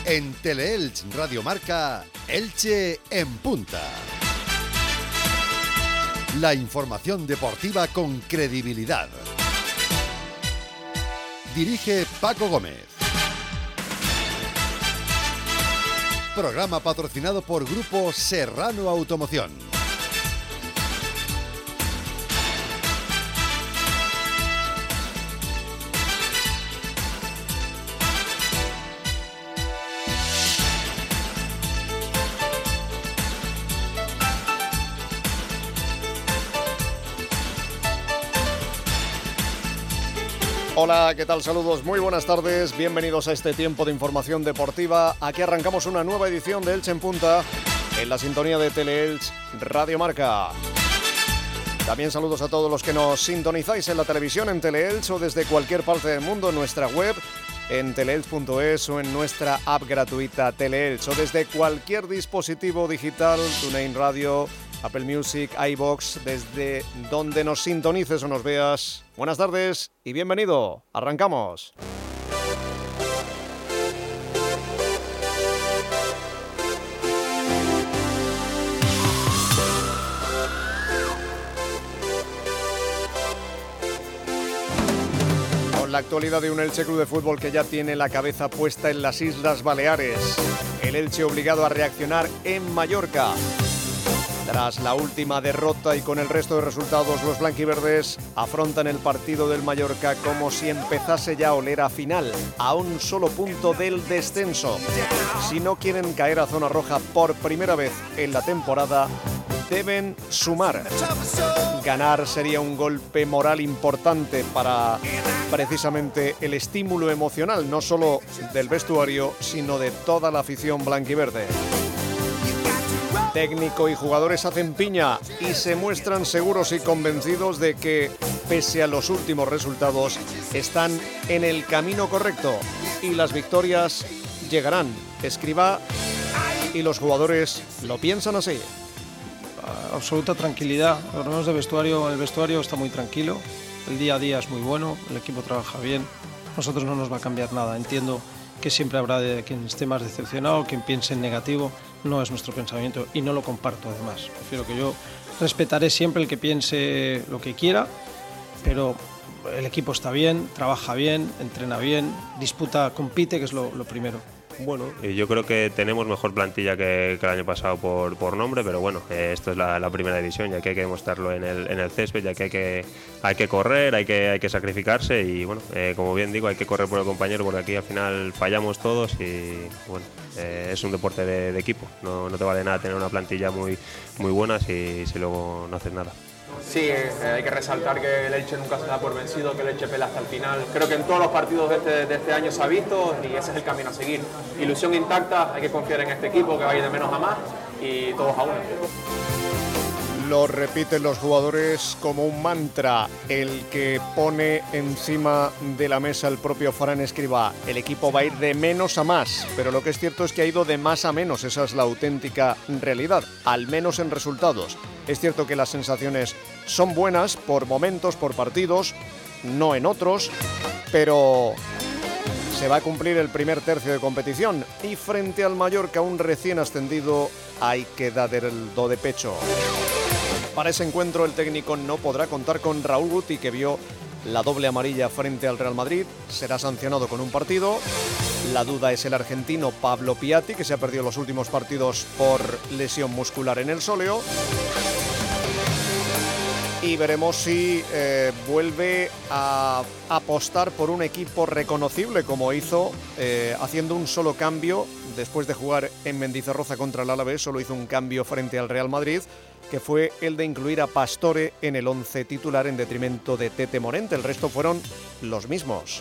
En Teleelch Radio Marca, Elche en punta. La información deportiva con credibilidad. Dirige Paco Gómez. Programa patrocinado por Grupo Serrano Automoción. Hola, ¿qué tal? Saludos, muy buenas tardes, bienvenidos a este tiempo de información deportiva. Aquí arrancamos una nueva edición de Elche en Punta, en la sintonía de Teleelch Radio Marca. También saludos a todos los que nos sintonizáis en la televisión, en Teleelch o desde cualquier parte del mundo, en nuestra web, en teleelch.es o en nuestra app gratuita Teleelch, o desde cualquier dispositivo digital, TuneIn Radio, Apple Music, iVoox, desde donde nos sintonices o nos veas. Buenas tardes y bienvenido. Arrancamos. Con la actualidad de un Elche Club de Fútbol que ya tiene la cabeza puesta en las Islas Baleares. El Elche obligado a reaccionar en Mallorca. Tras la última derrota y con el resto de resultados, los blanquiverdes afrontan el partido del Mallorca como si empezase ya a oler a final, a un solo punto del descenso. Si no quieren caer a zona roja por primera vez en la temporada, deben sumar. Ganar sería un golpe moral importante para precisamente el estímulo emocional, no solo del vestuario, sino de toda la afición blanquiverde. Técnico y jugadores hacen piña y se muestran seguros y convencidos de que, pese a los últimos resultados, están en el camino correcto y las victorias llegarán. Escribá y los jugadores lo piensan así. Absoluta tranquilidad. Hablamos de vestuario, el vestuario está muy tranquilo, el día a día es muy bueno, el equipo trabaja bien, nosotros no nos va a cambiar nada. Entiendo que siempre habrá quien esté más decepcionado, quien piense en negativo. No es nuestro pensamiento y no lo comparto además. Prefiero que yo respetaré siempre el que piense lo que quiera, pero el equipo está bien, trabaja bien, entrena bien, disputa, compite, que es lo primero. Bueno, yo creo que tenemos mejor plantilla que el año pasado por nombre, pero bueno, esto es la primera división, ya que hay que demostrarlo en el césped, ya que hay que correr, hay que sacrificarse y bueno, como bien digo, hay que correr por el compañero porque aquí al final fallamos todos y bueno, es un deporte de equipo, no te vale nada tener una plantilla muy buena si luego no haces nada. Sí, hay que resaltar que el Elche nunca se da por vencido, que el Elche pelea hasta el final. Creo que en todos los partidos de este año se ha visto y ese es el camino a seguir. Ilusión intacta, hay que confiar en este equipo que va a ir de menos a más y todos a uno. Lo repiten los jugadores como un mantra, el que pone encima de la mesa el propio Fran Escribá. El equipo va a ir de menos a más, pero lo que es cierto es que ha ido de más a menos, esa es la auténtica realidad, al menos en resultados. Es cierto que las sensaciones son buenas por momentos, por partidos, no en otros, pero se va a cumplir el primer tercio de competición y frente al Mallorca, un recién ascendido, hay que dar el do de pecho. Para ese encuentro el técnico no podrá contar con Raúl Guti, que vio la doble amarilla frente al Real Madrid. Será sancionado con un partido. La duda es el argentino Pablo Piatti, que se ha perdido los últimos partidos por lesión muscular en el sóleo. Y veremos si vuelve a apostar por un equipo reconocible, como hizo haciendo un solo cambio. Después de jugar en Mendizorroza contra el Alavés, solo hizo un cambio frente al Real Madrid, que fue el de incluir a Pastore en el 11 titular en detrimento de Tete Morente. El resto fueron los mismos.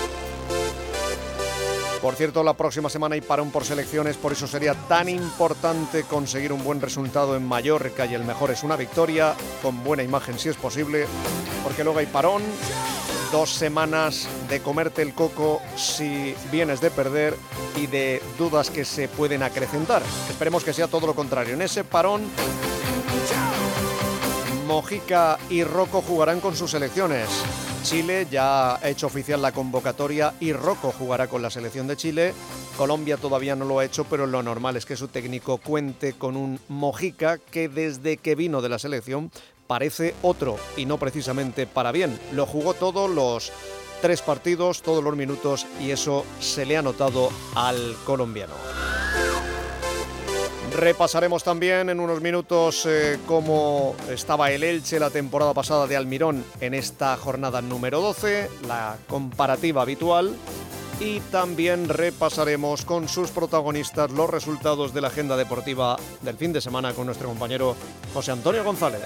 Por cierto, la próxima semana hay parón por selecciones, por eso sería tan importante conseguir un buen resultado en Mallorca y el mejor es una victoria, con buena imagen si es posible, porque luego hay parón, 2 semanas de comerte el coco si vienes de perder y de dudas que se pueden acrecentar. Esperemos que sea todo lo contrario. En ese parón, Mojica y Rocco jugarán con sus selecciones. Chile ya ha hecho oficial la convocatoria y Rocco jugará con la selección de Chile. Colombia todavía no lo ha hecho, pero lo normal es que su técnico cuente con un Mojica que desde que vino de la selección parece otro y no precisamente para bien. Lo jugó todos los 3 partidos, todos los minutos, y eso se le ha notado al colombiano. Repasaremos también en unos minutos cómo estaba el Elche la temporada pasada de Almirón en esta jornada número 12, la comparativa habitual, y también repasaremos con sus protagonistas los resultados de la agenda deportiva del fin de semana con nuestro compañero José Antonio González.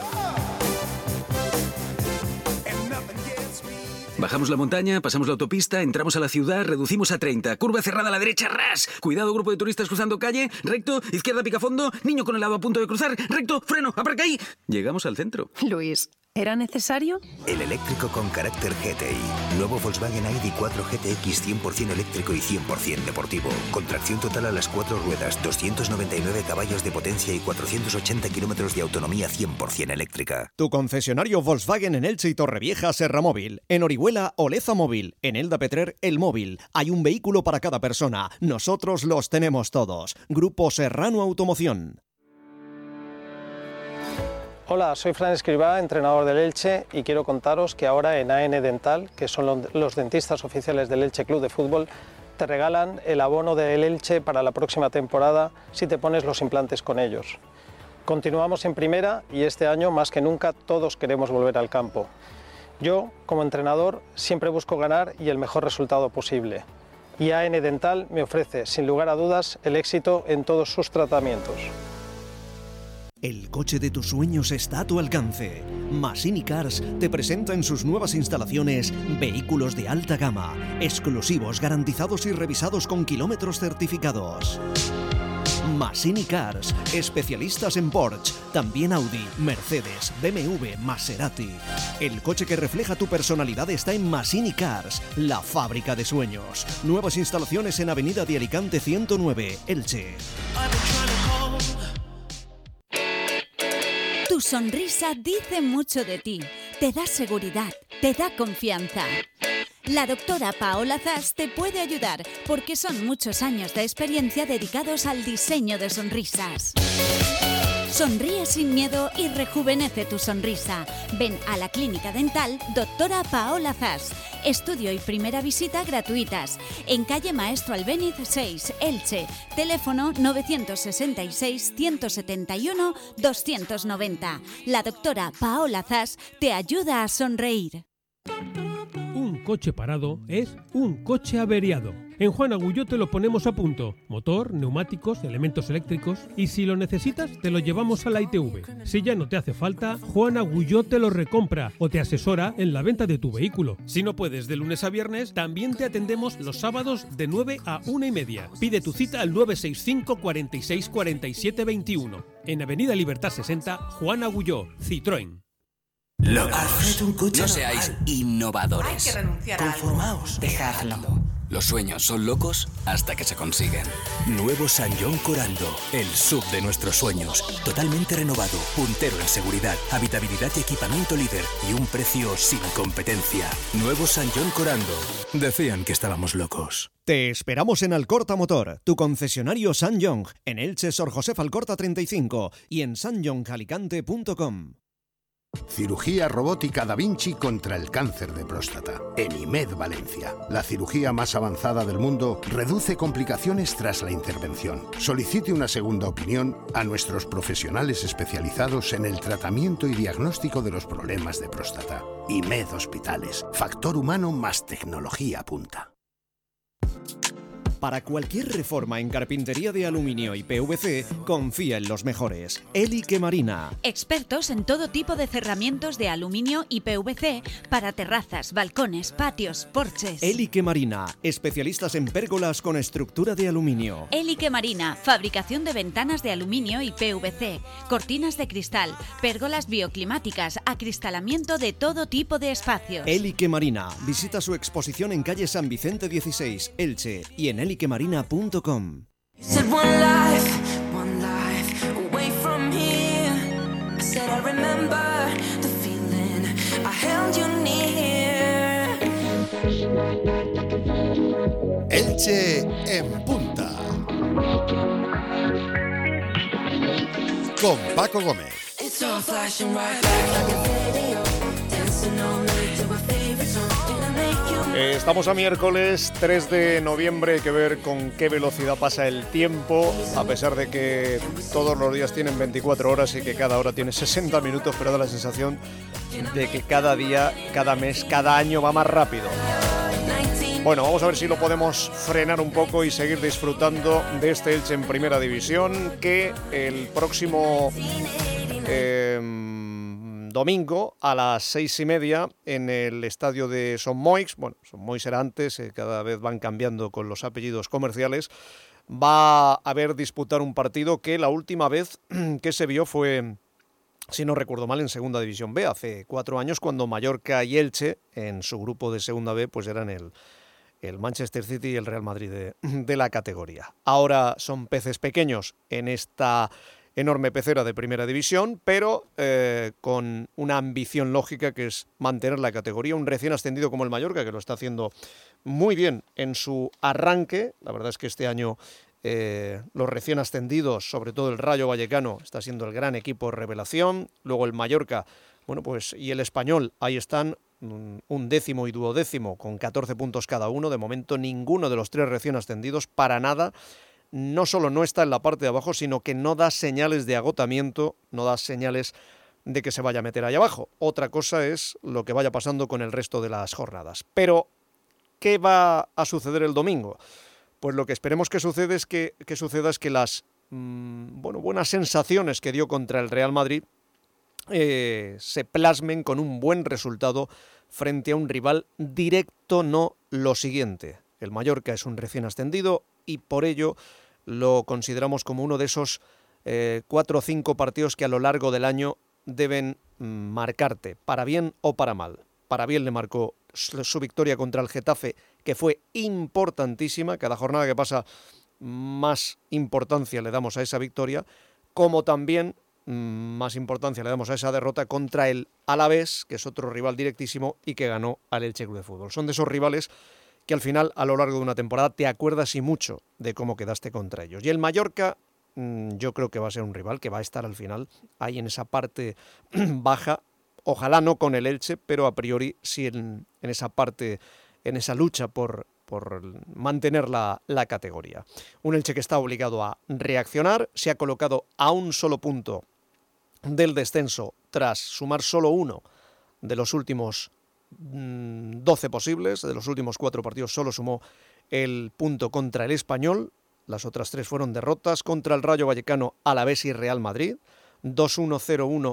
Bajamos la montaña, pasamos la autopista, entramos a la ciudad, reducimos a 30. Curva cerrada a la derecha, ras. Cuidado, grupo de turistas cruzando calle. Recto, izquierda, picafondo. Niño con helado a punto de cruzar. Recto, freno, aparca ahí. Llegamos al centro. Luis, ¿era necesario? El eléctrico con carácter GTI. Nuevo Volkswagen ID4 GTX 100% eléctrico y 100% deportivo. Con tracción total a las 4 ruedas, 299 caballos de potencia y 480 kilómetros de autonomía 100% eléctrica. Tu concesionario Volkswagen en Elche y Torrevieja, Serra Móvil. En Orihuela, Oleza Móvil. En Elda Petrer, El Móvil. Hay un vehículo para cada persona. Nosotros los tenemos todos. Grupo Serrano Automoción. Hola, soy Fran Escribá, entrenador del Elche, y quiero contaros que ahora en AN Dental, que son los dentistas oficiales del Elche Club de Fútbol, te regalan el abono del Elche para la próxima temporada si te pones los implantes con ellos. Continuamos en primera y este año más que nunca todos queremos volver al campo. Yo, como entrenador, siempre busco ganar y el mejor resultado posible. Y AN Dental me ofrece, sin lugar a dudas, el éxito en todos sus tratamientos. El coche de tus sueños está a tu alcance. Massini Cars te presenta en sus nuevas instalaciones vehículos de alta gama, exclusivos, garantizados y revisados con kilómetros certificados. Massini Cars, especialistas en Porsche, también Audi, Mercedes, BMW, Maserati. El coche que refleja tu personalidad está en Massini Cars, la fábrica de sueños. Nuevas instalaciones en Avenida de Alicante 109, Elche. Tu sonrisa dice mucho de ti, te da seguridad, te da confianza. La doctora Paola Zas te puede ayudar porque son muchos años de experiencia dedicados al diseño de sonrisas. Sonríe sin miedo y rejuvenece tu sonrisa. Ven a la Clínica Dental Doctora Paola Zas. Estudio y primera visita gratuitas. En calle Maestro Albéniz 6, Elche. Teléfono 966 171 290. La doctora Paola Zas te ayuda a sonreír. Un coche parado es un coche averiado. En Juan Agulló te lo ponemos a punto. Motor, neumáticos, elementos eléctricos. Y si lo necesitas, te lo llevamos a la ITV. Si ya no te hace falta, Juan Agulló te lo recompra o te asesora en la venta de tu vehículo. Si no puedes de lunes a viernes, también te atendemos los sábados de 9 a 1:30. Pide tu cita al 965 46 47 21. En Avenida Libertad 60, Juan Agulló, Citroën. No seáis innovadores. Hay que renunciar a Conformaos. Dejadlo. Los sueños son locos hasta que se consiguen. Nuevo Sanyong Corando, el SUV de nuestros sueños. Totalmente renovado, puntero en seguridad, habitabilidad y equipamiento líder y un precio sin competencia. Nuevo Sanyong Corando. Decían que estábamos locos. Te esperamos en Alcorta Motor, tu concesionario Sanyong, en Elche Sor Josef Alcorta 35 y en sanyongalicante.com. Cirugía robótica Da Vinci contra el cáncer de próstata. En IMED Valencia. La cirugía más avanzada del mundo reduce complicaciones tras la intervención. Solicite una segunda opinión a nuestros profesionales especializados en el tratamiento y diagnóstico de los problemas de próstata. IMED Hospitales. Factor humano más tecnología punta. Para cualquier reforma en carpintería de aluminio y PVC, confía en los mejores. Elique Marina. Expertos en todo tipo de cerramientos de aluminio y PVC para terrazas, balcones, patios, porches. Elique Marina. Especialistas en pérgolas con estructura de aluminio. Elique Marina. Fabricación de ventanas de aluminio y PVC. Cortinas de cristal. Pérgolas bioclimáticas. Acristalamiento de todo tipo de espacios. Elique Marina. Visita su exposición en calle San Vicente 16, Elche, y en eliquemarina.com. Elche en punta. Con Paco Gómez. Estamos a miércoles 3 de noviembre, hay que ver con qué velocidad pasa el tiempo, a pesar de que todos los días tienen 24 horas y que cada hora tiene 60 minutos, pero da la sensación de que cada día, cada mes, cada año va más rápido. Bueno, vamos a ver si lo podemos frenar un poco y seguir disfrutando de este Elche en Primera División, que el próximo domingo a las 6:30 en el estadio de Son Moix, bueno, Son Moix era antes, cada vez van cambiando con los apellidos comerciales, va a haber disputar un partido que la última vez que se vio fue, si no recuerdo mal, en Segunda División B, hace 4 años, cuando Mallorca y Elche, en su grupo de Segunda B, pues eran el Manchester City y el Real Madrid de la categoría. Ahora son peces pequeños en esta enorme pecera de Primera División, pero con una ambición lógica que es mantener la categoría. Un recién ascendido como el Mallorca, que lo está haciendo muy bien en su arranque. La verdad es que este año los recién ascendidos, sobre todo el Rayo Vallecano, está siendo el gran equipo revelación. Luego el Mallorca, bueno, pues, y el Español, ahí están, un décimo y duodécimo con 14 puntos cada uno. De momento ninguno de los 3 recién ascendidos, para nada, no solo no está en la parte de abajo, sino que no da señales de agotamiento, no da señales de que se vaya a meter ahí abajo. Otra cosa es lo que vaya pasando con el resto de las jornadas. Pero, ¿qué va a suceder el domingo? Pues lo que esperemos que suceda es que las buenas sensaciones que dio contra el Real Madrid se plasmen con un buen resultado frente a un rival directo, no lo siguiente. El Mallorca es un recién ascendido y por ello lo consideramos como uno de esos 4 o 5 partidos que a lo largo del año deben marcarte, para bien o para mal. Para bien le marcó su victoria contra el Getafe, que fue importantísima. Cada jornada que pasa más importancia le damos a esa victoria, como también más importancia le damos a esa derrota contra el Alavés, que es otro rival directísimo y que ganó al Elche Club de Fútbol. Son de esos rivales que al final, a lo largo de una temporada, te acuerdas y mucho de cómo quedaste contra ellos. Y el Mallorca, yo creo que va a ser un rival que va a estar al final ahí en esa parte baja, ojalá no con el Elche, pero a priori sí en esa parte, en esa lucha por mantener la categoría. Un Elche que está obligado a reaccionar, se ha colocado a un solo punto del descenso tras sumar solo uno de los últimos 12 posibles, de los últimos 4 partidos solo sumó el punto contra el Español, las otras 3 fueron derrotas contra el Rayo Vallecano, Alavés y Real Madrid, 2-1,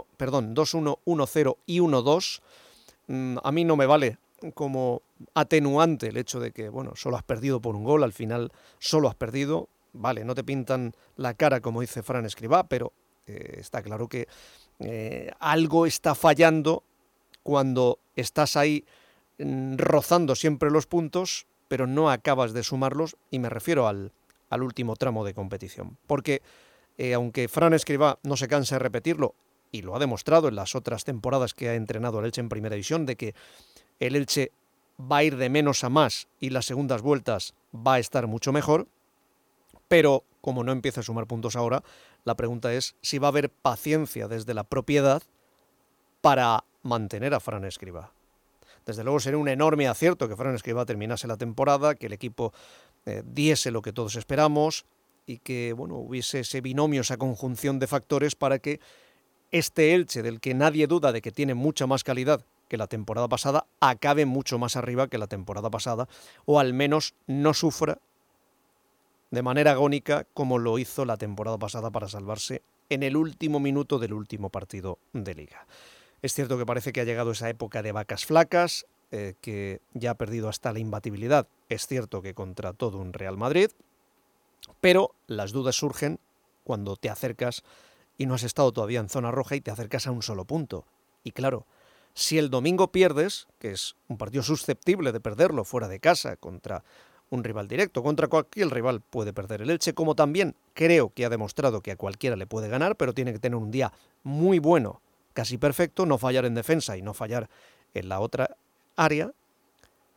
1-0 y 1-2. A mí no me vale como atenuante el hecho de que, bueno, solo has perdido por un gol, al final solo has perdido, vale, no te pintan la cara como dice Fran Escribá, pero está claro que algo está fallando cuando estás ahí rozando siempre los puntos, pero no acabas de sumarlos, y me refiero al último tramo de competición. Porque aunque Fran Escribá no se cansa de repetirlo, y lo ha demostrado en las otras temporadas que ha entrenado el Elche en Primera División, de que el Elche va a ir de menos a más y las segundas vueltas va a estar mucho mejor, pero como no empieza a sumar puntos ahora, la pregunta es si va a haber paciencia desde la propiedad para mantener a Fran Escribá. Desde luego sería un enorme acierto que Fran Escribá terminase la temporada, que el equipo diese lo que todos esperamos y que, bueno, hubiese ese binomio, esa conjunción de factores para que este Elche, del que nadie duda de que tiene mucha más calidad que la temporada pasada, acabe mucho más arriba que la temporada pasada, o al menos no sufra de manera agónica como lo hizo la temporada pasada para salvarse en el último minuto del último partido de Liga. Es cierto que parece que ha llegado esa época de vacas flacas, que ya ha perdido hasta la imbatibilidad. Es cierto que contra todo un Real Madrid, pero las dudas surgen cuando te acercas y no has estado todavía en zona roja y te acercas a un solo punto. Y claro, si el domingo pierdes, que es un partido susceptible de perderlo fuera de casa contra un rival directo, contra cualquier rival puede perder el Elche, como también creo que ha demostrado que a cualquiera le puede ganar, pero tiene que tener un día muy bueno, casi perfecto, no fallar en defensa y no fallar en la otra área.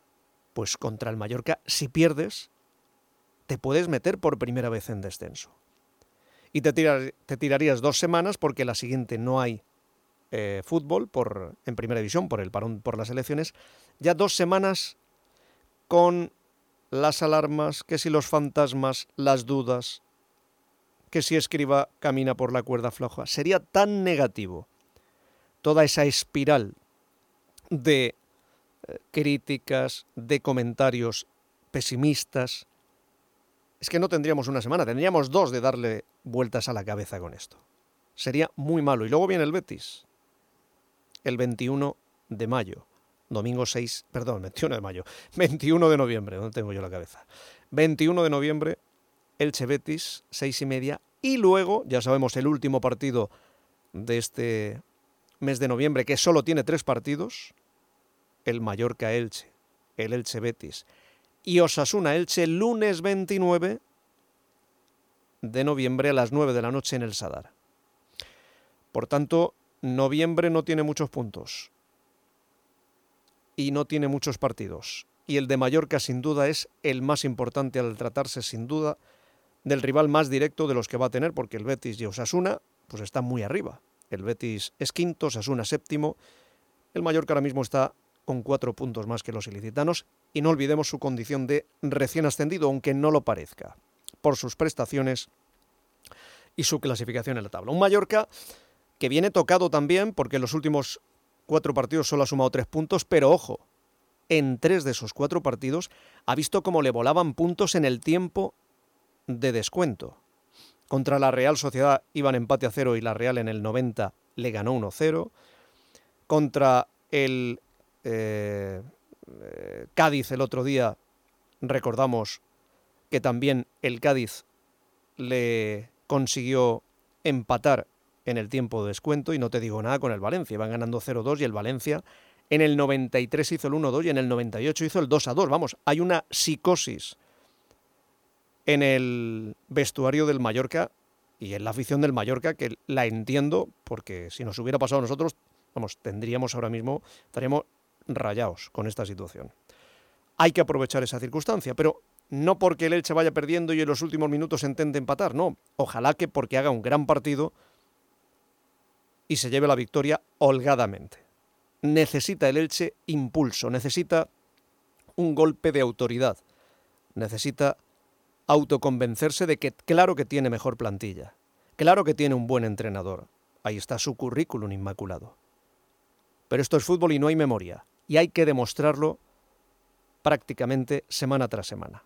pues contra el Mallorca, si pierdes, te puedes meter por primera vez en descenso. Y te tirarías 2 semanas porque la siguiente no hay fútbol en primera división por el parón por las elecciones. Ya 2 semanas con las alarmas, que si los fantasmas, las dudas, que si Escribá camina por la cuerda floja. Sería tan negativo toda esa espiral de críticas, de comentarios pesimistas. Es que no tendríamos una semana, tendríamos 2 de darle vueltas a la cabeza con esto. Sería muy malo. Y luego viene el Betis, el 21 de mayo. Domingo 21 de mayo. 21 de noviembre, ¿dónde tengo yo la cabeza? 21 de noviembre, Elche Betis, 6:30. Y luego, ya sabemos, el último partido de este mes de noviembre, que solo tiene 3 partidos, el Mallorca-Elche, el Elche-Betis y Osasuna-Elche, lunes 29 de noviembre a las 9 de la noche en el Sadar. Por tanto, noviembre no tiene muchos puntos y no tiene muchos partidos. Y el de Mallorca, sin duda, es el más importante al tratarse, sin duda, del rival más directo de los que va a tener, porque el Betis y Osasuna pues están muy arriba. El Betis es quinto, Osasuna séptimo. El Mallorca ahora mismo está con 4 puntos más que los ilicitanos, y no olvidemos su condición de recién ascendido, aunque no lo parezca, por sus prestaciones y su clasificación en la tabla. Un Mallorca que viene tocado también, porque en los últimos 4 partidos solo ha sumado 3 puntos, pero ojo, en 3 de esos 4 partidos ha visto cómo le volaban puntos en el tiempo de descuento. Contra la Real Sociedad iban empate a 0 y la Real en el 90 le ganó 1-0. Contra el Cádiz el otro día, recordamos que también el Cádiz le consiguió empatar en el tiempo de descuento, y no te digo nada con el Valencia, iban ganando 0-2 y el Valencia en el 93 hizo el 1-2 y en el 98 hizo el 2-2. Vamos, hay una psicosis en el vestuario del Mallorca y en la afición del Mallorca que la entiendo, porque si nos hubiera pasado a nosotros, vamos, estaríamos rayados con esta situación. Hay que aprovechar esa circunstancia, pero no porque el Elche vaya perdiendo y en los últimos minutos intente empatar, no. Ojalá que porque haga un gran partido y se lleve la victoria holgadamente. Necesita el Elche impulso, necesita un golpe de autoridad, necesita autoconvencerse de que claro que tiene mejor plantilla, claro que tiene un buen entrenador, ahí está su currículum inmaculado. Pero esto es fútbol y no hay memoria, y hay que demostrarlo prácticamente semana tras semana.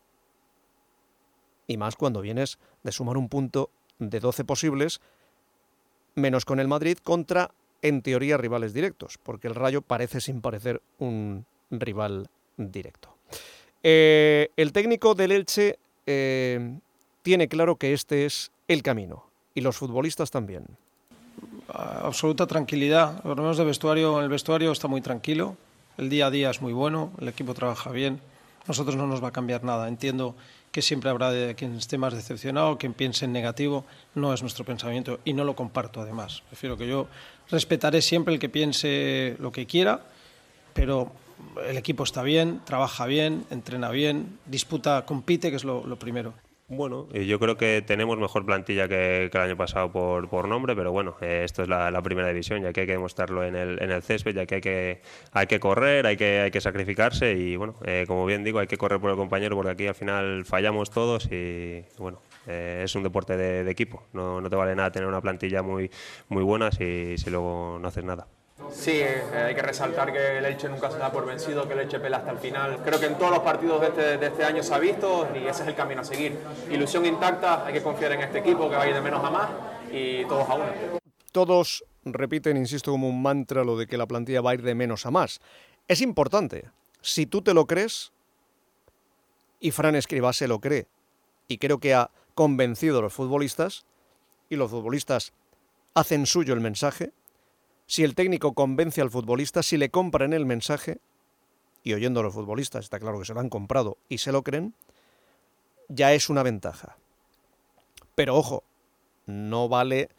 Y más cuando vienes de sumar un punto de 12 posibles, menos con el Madrid, contra, en teoría, rivales directos, porque el Rayo parece sin parecer un rival directo. El técnico del Elche tiene claro que este es el camino, y los futbolistas también. Absoluta tranquilidad. Por lo menos el vestuario está muy tranquilo. El día a día es muy bueno, el equipo trabaja bien. Nosotros no nos va a cambiar nada. Entiendo que siempre habrá quien esté más decepcionado, quien piense en negativo. No es nuestro pensamiento y no lo comparto, además. Prefiero que yo respetaré siempre el que piense lo que quiera, pero el equipo está bien, trabaja bien, entrena bien, disputa, compite, que es lo primero. Bueno, yo creo que tenemos mejor plantilla que el año pasado por nombre, pero bueno, esto es la primera división, ya que hay que demostrarlo en el césped, ya que hay que correr, hay que sacrificarse y bueno, como bien digo, hay que correr por el compañero porque aquí al final fallamos todos y bueno, es un deporte de equipo, no te vale nada tener una plantilla muy buena si luego no haces nada. Sí, hay que resaltar que el Elche nunca se da por vencido, que el Elche pelea hasta el final. Creo que en todos los partidos de este año se ha visto y ese es el camino a seguir. Ilusión intacta, hay que confiar en este equipo que va a ir de menos a más y todos a una. Todos repiten, insisto, como un mantra lo de que la plantilla va a ir de menos a más. Es importante. Si tú te lo crees, y Fran Escribá se lo cree, y creo que ha convencido a los futbolistas, y los futbolistas hacen suyo el mensaje. Si el técnico convence al futbolista, si le compran el mensaje, y oyendo a los futbolistas, está claro que se lo han comprado y se lo creen, ya es una ventaja. Pero ojo, no vale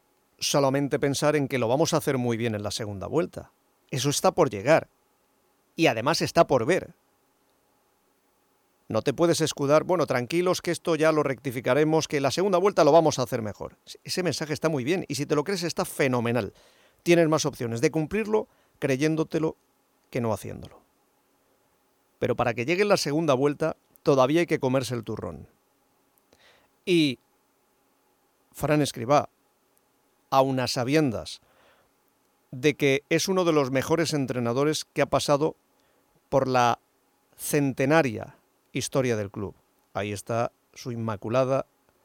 solamente pensar en que lo vamos a hacer muy bien en la segunda vuelta. Eso está por llegar. Y además está por ver. No te puedes escudar, bueno, tranquilos que esto ya lo rectificaremos, que la segunda vuelta lo vamos a hacer mejor. Ese mensaje está muy bien y si te lo crees está fenomenal. Tienes más opciones de cumplirlo creyéndotelo que no haciéndolo. Pero para que llegue la segunda vuelta todavía hay que comerse el turrón. Y Fran Escribá, aun a sabiendas de que es uno de los mejores entrenadores que ha pasado por la centenaria historia del club. Ahí está su inmaculada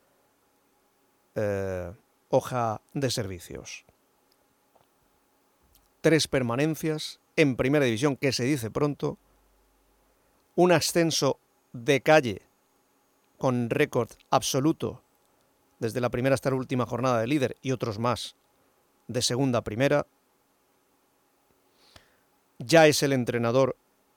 hoja de servicios. 3 permanencias en primera división, que se dice pronto, un ascenso de calle con récord absoluto desde la primera hasta la última jornada de líder y otros más de segunda a primera. Ya es el entrenador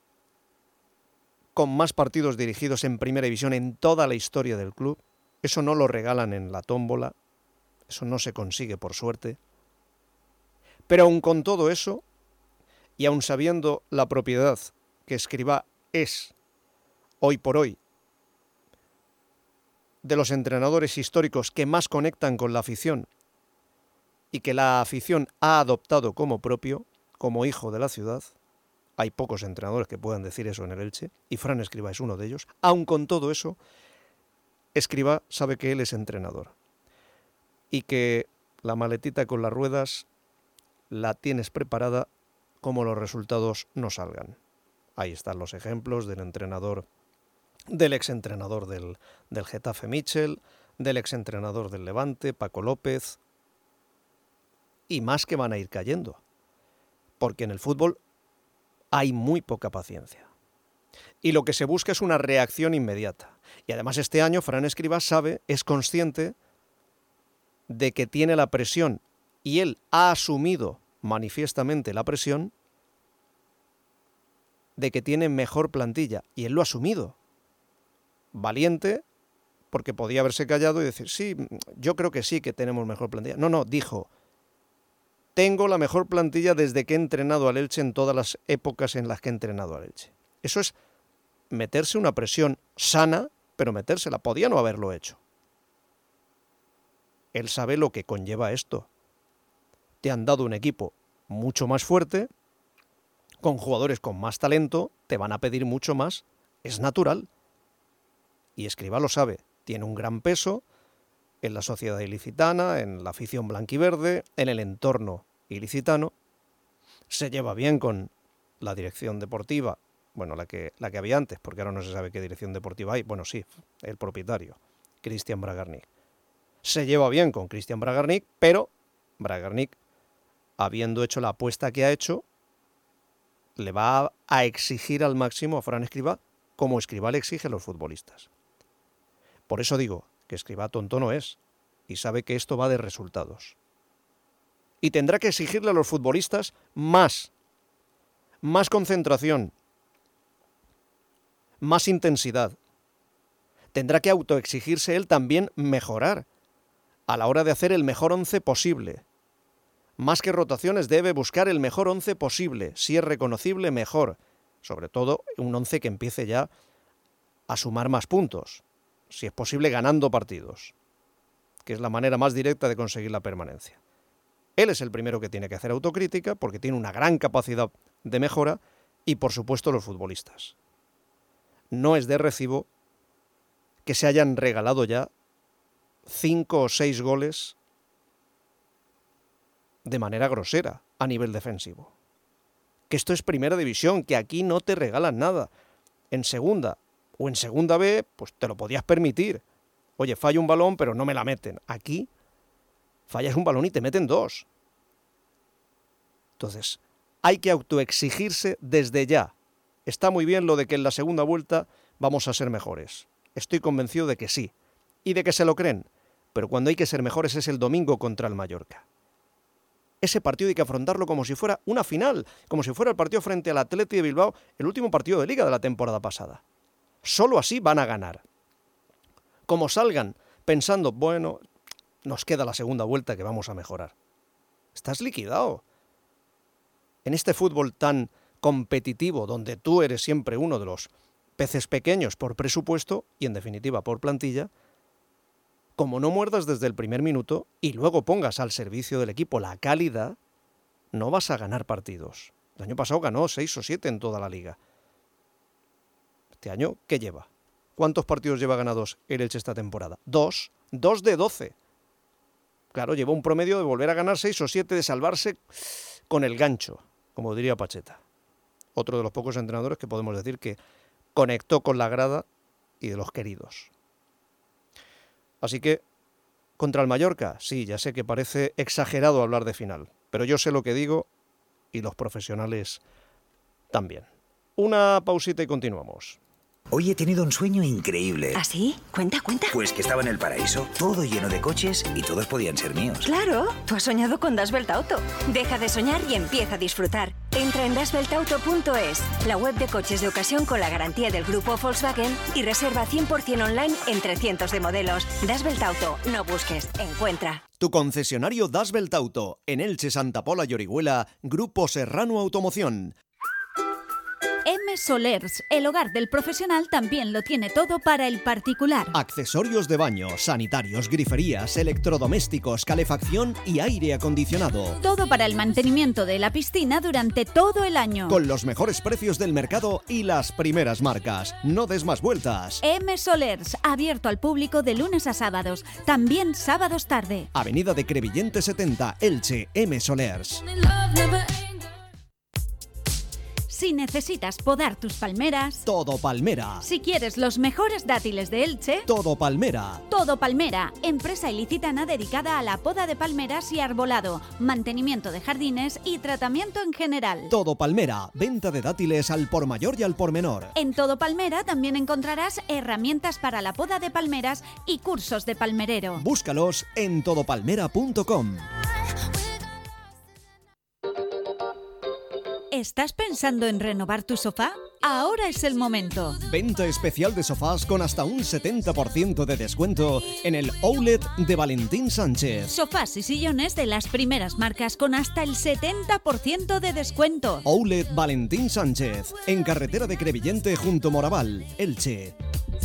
con más partidos dirigidos en primera división en toda la historia del club. Eso no lo regalan en la tómbola, eso no se consigue por suerte. Pero aun con todo eso, y aun sabiendo la propiedad que Escribá es, hoy por hoy, de los entrenadores históricos que más conectan con la afición y que la afición ha adoptado como propio, como hijo de la ciudad, hay pocos entrenadores que puedan decir eso en el Elche, y Fran Escribá es uno de ellos. Aun con todo eso, Escribá sabe que él es entrenador y que la maletita con las ruedas la tienes preparada como los resultados no salgan. Ahí están los ejemplos del entrenador, del exentrenador del Getafe Michel, del exentrenador del Levante, Paco López, y más que van a ir cayendo, porque en el fútbol hay muy poca paciencia. Y lo que se busca es una reacción inmediata. Y además este año Fran Escribá sabe, es consciente de que tiene la presión, y él ha asumido manifiestamente la presión de que tiene mejor plantilla, y él lo ha asumido. Valiente, porque podía haberse callado y decir, sí, yo creo que sí que tenemos mejor plantilla. No, dijo, tengo la mejor plantilla desde que he entrenado al Elche en todas las épocas en las que he entrenado al Elche. Eso es meterse una presión sana, pero metérsela. Podía no haberlo hecho. Él sabe lo que conlleva esto. Te han dado un equipo mucho más fuerte, con jugadores con más talento, te van a pedir mucho más, es natural. Y Escribá lo sabe, tiene un gran peso en la sociedad ilicitana, en la afición blanquiverde, en el entorno ilicitano. Se lleva bien con la dirección deportiva, bueno, la que había antes, porque ahora no se sabe qué dirección deportiva hay. Bueno, sí, el propietario, Cristian Bragarnik. Se lleva bien con Cristian Bragarnik, pero Bragarnik, habiendo hecho la apuesta que ha hecho, le va a exigir al máximo a Fran Escribá, como Escribá le exige a los futbolistas. Por eso digo que Escribá tonto no es, y sabe que esto va de resultados. Y tendrá que exigirle a los futbolistas más concentración, más intensidad. Tendrá que autoexigirse él también mejorar a la hora de hacer el mejor 11 posible. Más que rotaciones, debe buscar el mejor 11 posible. Si es reconocible, mejor. Sobre todo un 11 que empiece ya a sumar más puntos. Si es posible, ganando partidos, que es la manera más directa de conseguir la permanencia. Él es el primero que tiene que hacer autocrítica porque tiene una gran capacidad de mejora y, por supuesto, los futbolistas. No es de recibo que se hayan regalado ya 5 o 6 goles de manera grosera a nivel defensivo. Que esto es primera división, que aquí no te regalan nada. En segunda o en segunda B, pues te lo podías permitir. Oye, fallo un balón, pero no me la meten. Aquí fallas un balón y te meten 2. Entonces, hay que autoexigirse desde ya. Está muy bien lo de que en la segunda vuelta vamos a ser mejores. Estoy convencido de que sí. Y de que se lo creen. Pero cuando hay que ser mejores es el domingo contra el Mallorca. Ese partido hay que afrontarlo como si fuera una final. Como si fuera el partido frente al Athletic de Bilbao, el último partido de Liga de la temporada pasada. Solo así van a ganar. Como salgan pensando, bueno, nos queda la segunda vuelta que vamos a mejorar. Estás liquidado. En este fútbol tan competitivo, donde tú eres siempre uno de los peces pequeños por presupuesto y en definitiva por plantilla, como no muerdas desde el primer minuto y luego pongas al servicio del equipo la calidad, no vas a ganar partidos. El año pasado ganó 6 o 7 en toda la liga. Este año, ¿qué lleva? ¿Cuántos partidos lleva ganados el Elche esta temporada? 2 de 12. Claro, lleva un promedio de volver a ganar 6 o 7, de salvarse con el gancho, como diría Pacheta. Otro de los pocos entrenadores que podemos decir que conectó con la grada y de los queridos. Así que, contra el Mallorca, sí, ya sé que parece exagerado hablar de final, pero yo sé lo que digo y los profesionales también. Una pausita y continuamos. Hoy he tenido un sueño increíble. ¿Ah, sí? Cuenta. Pues que estaba en el paraíso, todo lleno de coches y todos podían ser míos. Claro, tú has soñado con Das Welt Auto. Deja de soñar y empieza a disfrutar. Entra en dasweltauto.es, la web de coches de ocasión con la garantía del grupo Volkswagen, y reserva 100% online entre cientos de modelos. Das Welt Auto, no busques, encuentra. Tu concesionario Das Welt Auto, en Elche, Santa Pola y Orihuela, Grupo Serrano Automoción. M Solers, el hogar del profesional, también lo tiene todo para el particular. Accesorios de baño, sanitarios, griferías, electrodomésticos, calefacción y aire acondicionado. Todo para el mantenimiento de la piscina durante todo el año. Con los mejores precios del mercado y las primeras marcas. No des más vueltas. M Solers, abierto al público de lunes a sábados, también sábados tarde. Avenida de Crevillente 70, Elche, M Solers. Si necesitas podar tus palmeras, Todo Palmera. Si quieres los mejores dátiles de Elche, Todo Palmera. Todo Palmera, empresa ilicitana dedicada a la poda de palmeras y arbolado, mantenimiento de jardines y tratamiento en general. Todo Palmera, venta de dátiles al por mayor y al por menor. En Todo Palmera también encontrarás herramientas para la poda de palmeras y cursos de palmerero. Búscalos en todopalmera.com. ¿Estás pensando en renovar tu sofá? Ahora es el momento. Venta especial de sofás con hasta un 70% de descuento en el Outlet de Valentín Sánchez. Sofás y sillones de las primeras marcas con hasta el 70% de descuento. Outlet Valentín Sánchez, en carretera de Crevillente junto Moraval, Elche.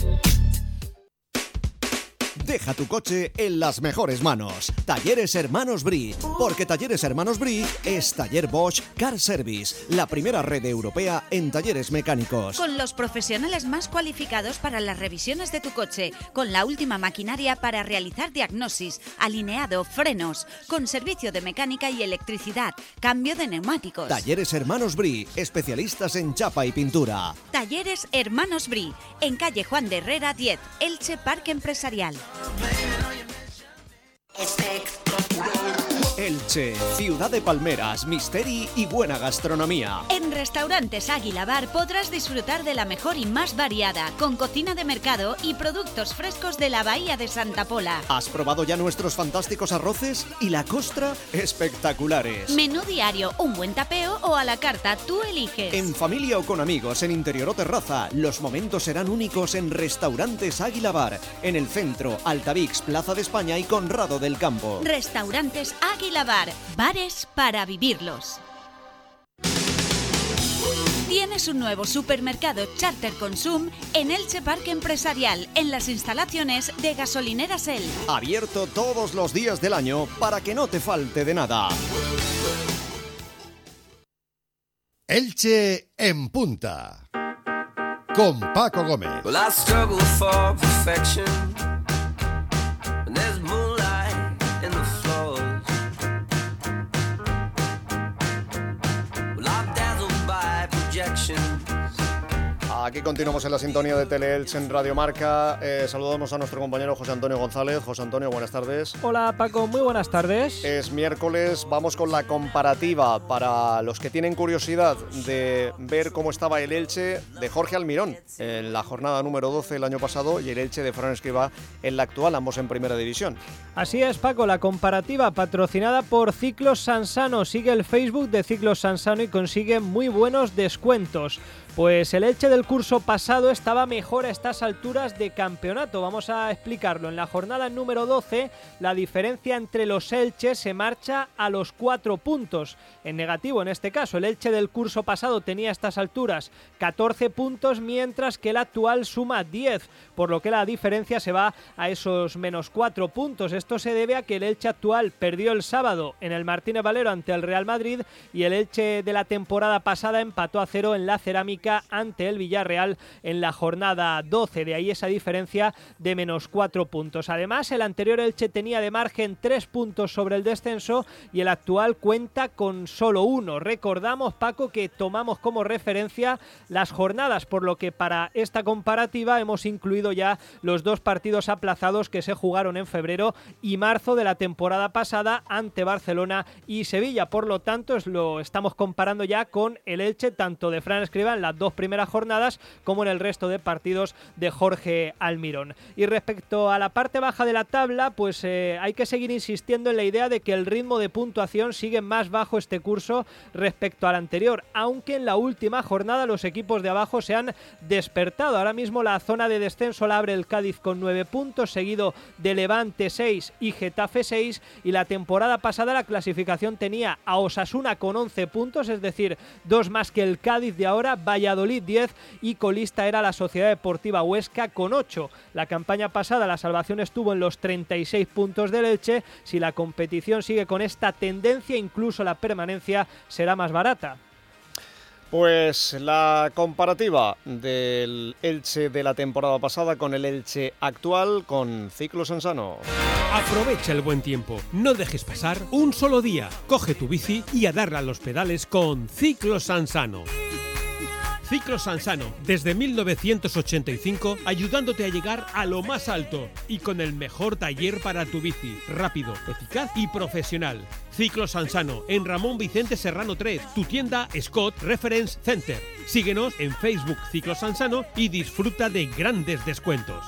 Deja tu coche en las mejores manos. Talleres Hermanos Brie, porque Talleres Hermanos Brie es Taller Bosch Car Service, la primera red europea en talleres mecánicos. Con los profesionales más cualificados para las revisiones de tu coche, con la última maquinaria para realizar diagnosis, alineado, frenos, con servicio de mecánica y electricidad, cambio de neumáticos. Talleres Hermanos Brie, especialistas en chapa y pintura. Talleres Hermanos Brie, en calle Juan de Herrera 10, Elche Parque Empresarial. Elche, ciudad de palmeras, misteri y buena gastronomía. En Restaurantes Águila Bar podrás disfrutar de la mejor y más variada, con cocina de mercado y productos frescos de la Bahía de Santa Pola. ¿Has probado ya nuestros fantásticos arroces? Y la costra, espectaculares. Menú diario, un buen tapeo o a la carta, tú eliges. En familia o con amigos, en interior o terraza, los momentos serán únicos en Restaurantes Águila Bar, en el centro, Altavix, Plaza de España y Conrado del Campo. Restaurantes Águila Bar, bares para vivirlos. Tienes un nuevo supermercado Charter Consum en Elche Parque Empresarial, en las instalaciones de Gasolineras El. Abierto todos los días del año para que no te falte de nada. Elche en punta. Con Paco Gómez. Aquí continuamos en la sintonía de Tele-Elche en Radio Marca. Saludamos a nuestro compañero José Antonio González. José Antonio, buenas tardes. Hola Paco, muy buenas tardes. Es miércoles, vamos con la comparativa para los que tienen curiosidad de ver cómo estaba el Elche de Jorge Almirón en la jornada número 12 el año pasado y el Elche de Fran Escribá en la actual, ambos en primera división. Así es, Paco, la comparativa patrocinada por Ciclos Sansano. Sigue el Facebook de Ciclos Sansano y consigue muy buenos descuentos. Pues el Elche del curso pasado estaba mejor a estas alturas de campeonato. Vamos a explicarlo. En la jornada número 12, la diferencia entre los Elches se marcha a los 4 puntos. En negativo, en este caso, el Elche del curso pasado tenía a estas alturas 14 puntos, mientras que el actual suma 10, por lo que la diferencia se va a esos menos 4 puntos. Esto se debe a que el Elche actual perdió el sábado en el Martínez Valero ante el Real Madrid y el Elche de la temporada pasada empató a 0 en la Cerámica ante el Villarreal en la jornada 12, de ahí esa diferencia de menos 4 puntos. Además, el anterior Elche tenía de margen 3 puntos sobre el descenso y el actual cuenta con solo 1. Recordamos, Paco, que tomamos como referencia las jornadas, por lo que para esta comparativa hemos incluido ya los 2 partidos aplazados que se jugaron en febrero y marzo de la temporada pasada ante Barcelona y Sevilla. Por lo tanto, lo estamos comparando ya con el Elche tanto de Fran Escribá en las 2 primeras jornadas como en el resto de partidos de Jorge Almirón. Y respecto a la parte baja de la tabla, pues hay que seguir insistiendo en la idea de que el ritmo de puntuación sigue más bajo este curso respecto al anterior, aunque en la última jornada los equipos de abajo se han despertado. Ahora mismo la zona de descenso la abre el Cádiz con 9 puntos, seguido de Levante 6 y Getafe 6, y la temporada pasada la clasificación tenía a Osasuna con 11 puntos, es decir, 2 más que el Cádiz de ahora, Valladolid 10 y colista era la Sociedad Deportiva Huesca con 8. La campaña pasada la salvación estuvo en los 36 puntos del Elche. Si la competición sigue con esta tendencia, incluso la permanencia será más barata. Pues la comparativa del Elche de la temporada pasada con el Elche actual con Ciclo Sansano. Aprovecha el buen tiempo, no dejes pasar un solo día. Coge tu bici y a darle a los pedales con Ciclo Sansano. Ciclo Sansano, desde 1985, ayudándote a llegar a lo más alto y con el mejor taller para tu bici, rápido, eficaz y profesional. Ciclo Sansano, en Ramón Vicente Serrano 3, tu tienda Scott Reference Center. Síguenos en Facebook Ciclo Sansano y disfruta de grandes descuentos.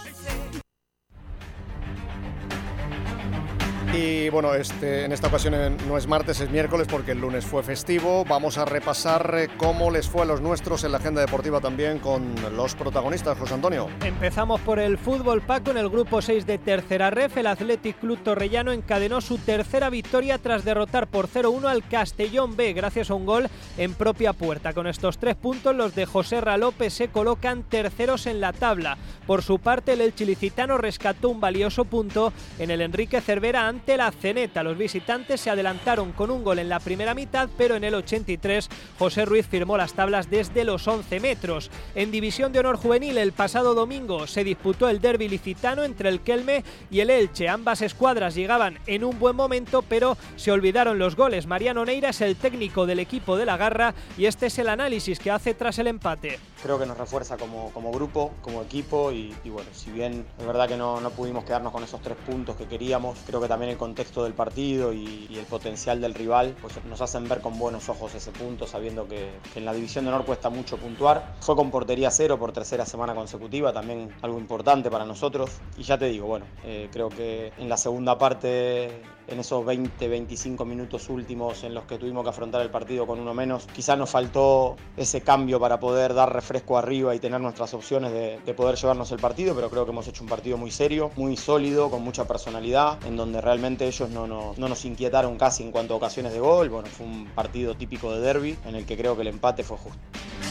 Y bueno, en esta ocasión no es martes, es miércoles porque el lunes fue festivo. Vamos a repasar cómo les fue a los nuestros en la agenda deportiva también con los protagonistas, José Antonio. Empezamos por el fútbol, Paco. En el grupo 6 de Tercera Ref, el Athletic Club Torrellano encadenó su tercera victoria tras derrotar por 0-1 al Castellón B, gracias a un gol en propia puerta. Con estos 3 puntos, los de Joserra López se colocan terceros en la tabla. Por su parte, el Elche ilicitano rescató un valioso punto en el Enrique Cervera ante la Zeneta. Los visitantes se adelantaron con un gol en la primera mitad, pero en el 83 José Ruiz firmó las tablas desde los 11 metros. En División de Honor Juvenil, el pasado domingo se disputó el derbi ilicitano entre el Kelme y el Elche. Ambas escuadras llegaban en un buen momento, pero se olvidaron los goles. Mariano Neira es el técnico del equipo de la Garra y este es el análisis que hace tras el empate. Creo que nos refuerza como grupo, como equipo y bueno, si bien es verdad que no pudimos quedarnos con esos 3 puntos que queríamos, creo que también el contexto del partido y el potencial del rival pues nos hacen ver con buenos ojos ese punto, sabiendo que en la División de Honor cuesta mucho puntuar. Fue con portería 0 por tercera semana consecutiva, también algo importante para nosotros. Y ya te digo, bueno, creo que en la segunda parte, en esos 20-25 minutos últimos en los que tuvimos que afrontar el partido con uno menos, quizás nos faltó ese cambio para poder dar refresco arriba y tener nuestras opciones de poder llevarnos el partido, pero creo que hemos hecho un partido muy serio, muy sólido, con mucha personalidad, en donde realmente ellos no nos inquietaron casi en cuanto a ocasiones de gol. Bueno, fue un partido típico de derbi en el que creo que el empate fue justo.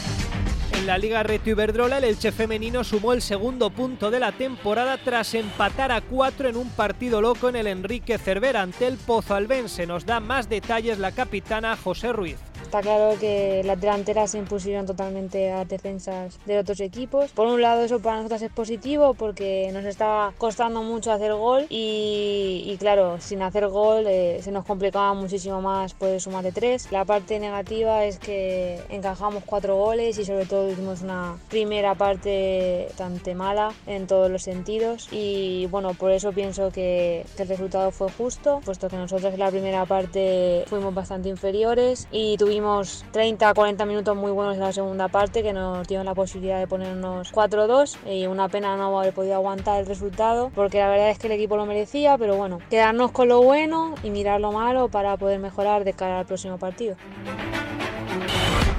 En la Liga Reto Iberdrola, el Elche femenino sumó el segundo punto de la temporada tras empatar a 4 en un partido loco en el Enrique Cervera ante el Pozalbense. Nos da más detalles la capitana José Ruiz. Está claro que las delanteras se impusieron totalmente a las defensas de otros equipos. Por un lado, eso para nosotros es positivo porque nos estaba costando mucho hacer gol y claro, sin hacer gol se nos complicaba muchísimo más poder sumar de 3. La parte negativa es que encajamos 4 goles y sobre todo tuvimos una primera parte bastante mala en todos los sentidos y bueno, por eso pienso que el resultado fue justo, puesto que nosotros en la primera parte fuimos bastante inferiores y tuvimos 30-40 minutos muy buenos en la segunda parte que nos dieron la posibilidad de ponernos 4-2 y una pena no haber podido aguantar el resultado porque la verdad es que el equipo lo merecía, pero bueno, quedarnos con lo bueno y mirar lo malo para poder mejorar de cara al próximo partido.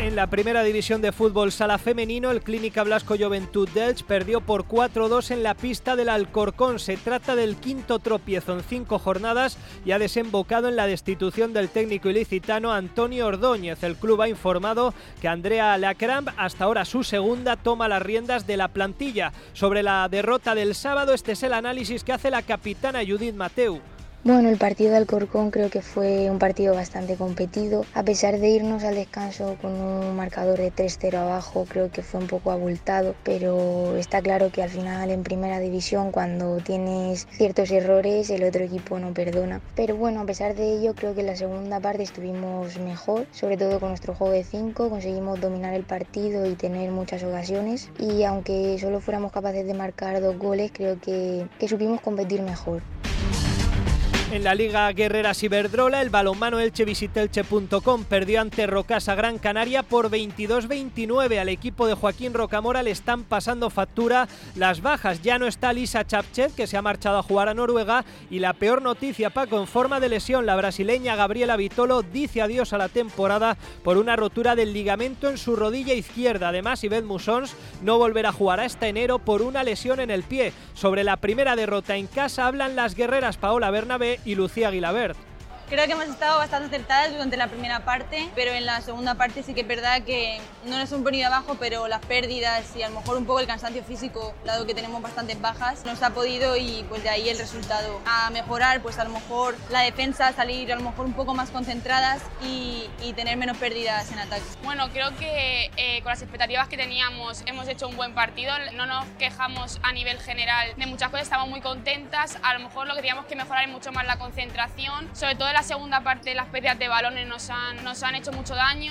En la primera división de fútbol sala femenino, el Clínica Blasco Joventut d'Elx perdió por 4-2 en la pista del Alcorcón. Se trata del quinto tropiezo en 5 jornadas y ha desembocado en la destitución del técnico ilicitano Antonio Ordóñez. El club ha informado que Andrea Lacramp, hasta ahora su segunda, toma las riendas de la plantilla. Sobre la derrota del sábado, este es el análisis que hace la capitana Judith Mateu. Bueno, el partido de Alcorcón creo que fue un partido bastante competido. A pesar de irnos al descanso con un marcador de 3-0 abajo, creo que fue un poco abultado, pero está claro que al final en primera división, cuando tienes ciertos errores, el otro equipo no perdona. Pero bueno, a pesar de ello, creo que en la segunda parte estuvimos mejor, sobre todo con nuestro juego de 5, conseguimos dominar el partido y tener muchas ocasiones, y aunque solo fuéramos capaces de marcar 2 goles, creo que supimos competir mejor. En la Liga Guerreras Iberdrola, el balonmano Elche Visitelche.com perdió ante Rocasa Gran Canaria por 22-29. Al equipo de Joaquín Rocamora le están pasando factura las bajas. Ya no está Lisa Chapchet, que se ha marchado a jugar a Noruega, y la peor noticia, Paco, en forma de lesión, la brasileña Gabriela Vitolo dice adiós a la temporada por una rotura del ligamento en su rodilla izquierda. Además, Yvette Mussons no volverá a jugar hasta enero por una lesión en el pie. Sobre la primera derrota en casa hablan las guerreras Paola Bernabé y Lucía Guilabert. Creo que hemos estado bastante acertadas durante la primera parte, pero en la segunda parte sí que es verdad que no nos hemos venido abajo, pero las pérdidas y a lo mejor un poco el cansancio físico, dado que tenemos bastantes bajas, nos ha podido, y pues de ahí el resultado. A mejorar, pues a lo mejor la defensa, salir a lo mejor un poco más concentradas y tener menos pérdidas en ataque. Bueno, creo que con las expectativas que teníamos hemos hecho un buen partido, no nos quejamos a nivel general de muchas cosas, estamos muy contentas. A lo mejor lo que teníamos que mejorar es mucho más la concentración, sobre todo en la segunda parte las pérdidas de balones nos han hecho mucho daño.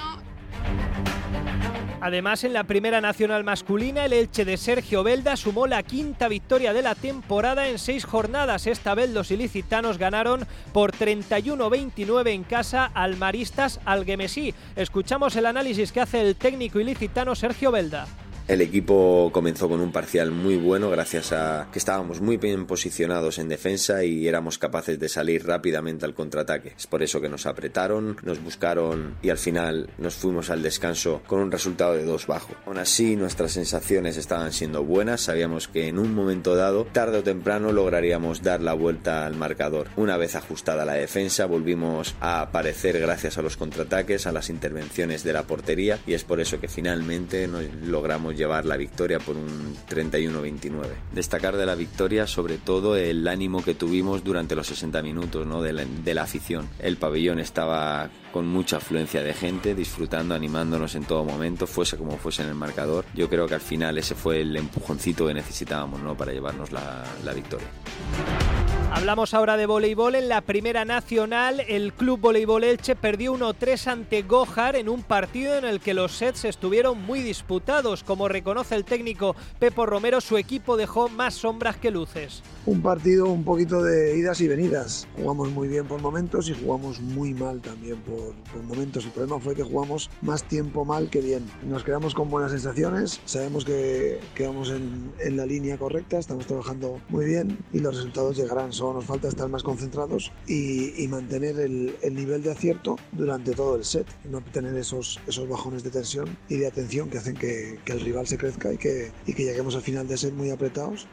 Además, en la primera nacional masculina, el Elche de Sergio Belda sumó la 5ª victoria de la temporada en 6 jornadas. Esta vez los ilicitanos ganaron por 31-29 en casa al Maristas Algemesí. Escuchamos el análisis que hace el técnico ilicitano Sergio Belda. El equipo comenzó con un parcial muy bueno gracias a que estábamos muy bien posicionados en defensa y éramos capaces de salir rápidamente al contraataque. Es por eso que nos apretaron, nos buscaron y al final nos fuimos al descanso con un resultado de 2 bajo. Aún así, nuestras sensaciones estaban siendo buenas, sabíamos que en un momento dado, tarde o temprano, lograríamos dar la vuelta al marcador. Una vez ajustada la defensa, volvimos a aparecer gracias a los contraataques, a las intervenciones de la portería, y es por eso que finalmente nos logramos llevar la victoria por un 31-29. Destacar de la victoria sobre todo el ánimo que tuvimos durante los 60 minutos, ¿no? de la afición. El pabellón estaba con mucha afluencia de gente, disfrutando, animándonos en todo momento, fuese como fuese en el marcador. Yo creo que al final ese fue el empujoncito que necesitábamos, ¿no? para llevarnos la victoria. Hablamos ahora de voleibol. En la primera nacional, el Club Voleibol Elche perdió 1-3 ante Gojar en un partido en el que los sets estuvieron muy disputados. Como reconoce el técnico Pepo Romero, su equipo dejó más sombras que luces. Un partido un poquito de idas y venidas. Jugamos muy bien por momentos y jugamos muy mal también por momentos. El problema fue que jugamos más tiempo mal que bien. Nos quedamos con buenas sensaciones, sabemos que vamos en la línea correcta, estamos trabajando muy bien y los resultados llegarán. Solo nos falta estar más concentrados y mantener el nivel de acierto durante todo el set, no tener esos bajones de tensión y de atención que hacen que el rival se crezca y que lleguemos al final de set muy apretados.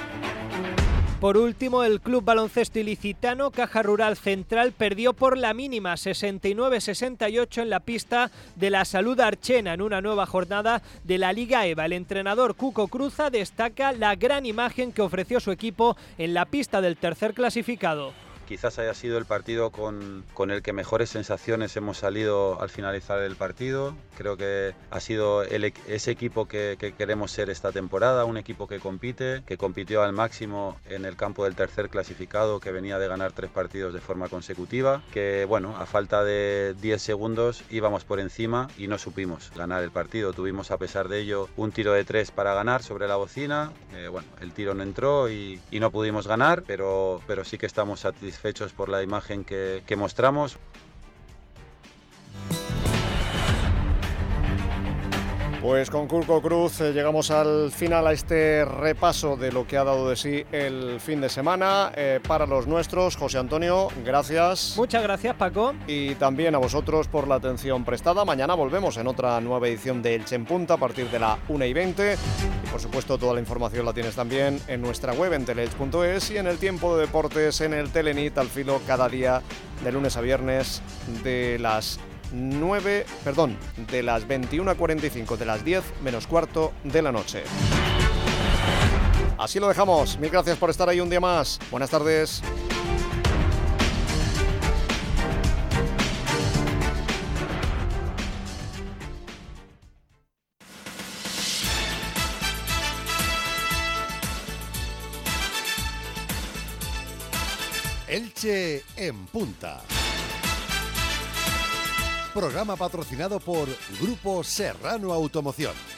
Por último, el Club Baloncesto Ilicitano Caja Rural Central perdió por la mínima 69-68 en la pista de la Salud Archena en una nueva jornada de la Liga EVA. El entrenador Cuco Cruza destaca la gran imagen que ofreció su equipo en la pista del tercer clasificado. Quizás haya sido el partido con el que mejores sensaciones hemos salido al finalizar el partido. Creo que ha sido ese equipo que queremos ser esta temporada, un equipo que compitió al máximo en el campo del tercer clasificado, que venía de ganar 3 partidos de forma consecutiva, que bueno, a falta de 10 segundos íbamos por encima y no supimos ganar el partido. Tuvimos a pesar de ello un tiro de 3 para ganar sobre la bocina, bueno, el tiro no entró y no pudimos ganar, pero sí que estamos satisfechos por la imagen que mostramos. Pues con Curco Cruz llegamos al final a este repaso de lo que ha dado de sí el fin de semana. Para los nuestros, José Antonio, gracias. Muchas gracias, Paco. Y también a vosotros por la atención prestada. Mañana volvemos en otra nueva edición de Elche en Punta a partir de la 1:20. Y por supuesto toda la información la tienes también en nuestra web en teleelch.es y en el Tiempo de Deportes en el Telenit al filo cada día de lunes a viernes de las 21:45, de las 10 menos cuarto de la noche. Así lo dejamos. Mil gracias por estar ahí un día más. Buenas tardes. Elche en Punta. Programa patrocinado por Grupo Serrano Automoción.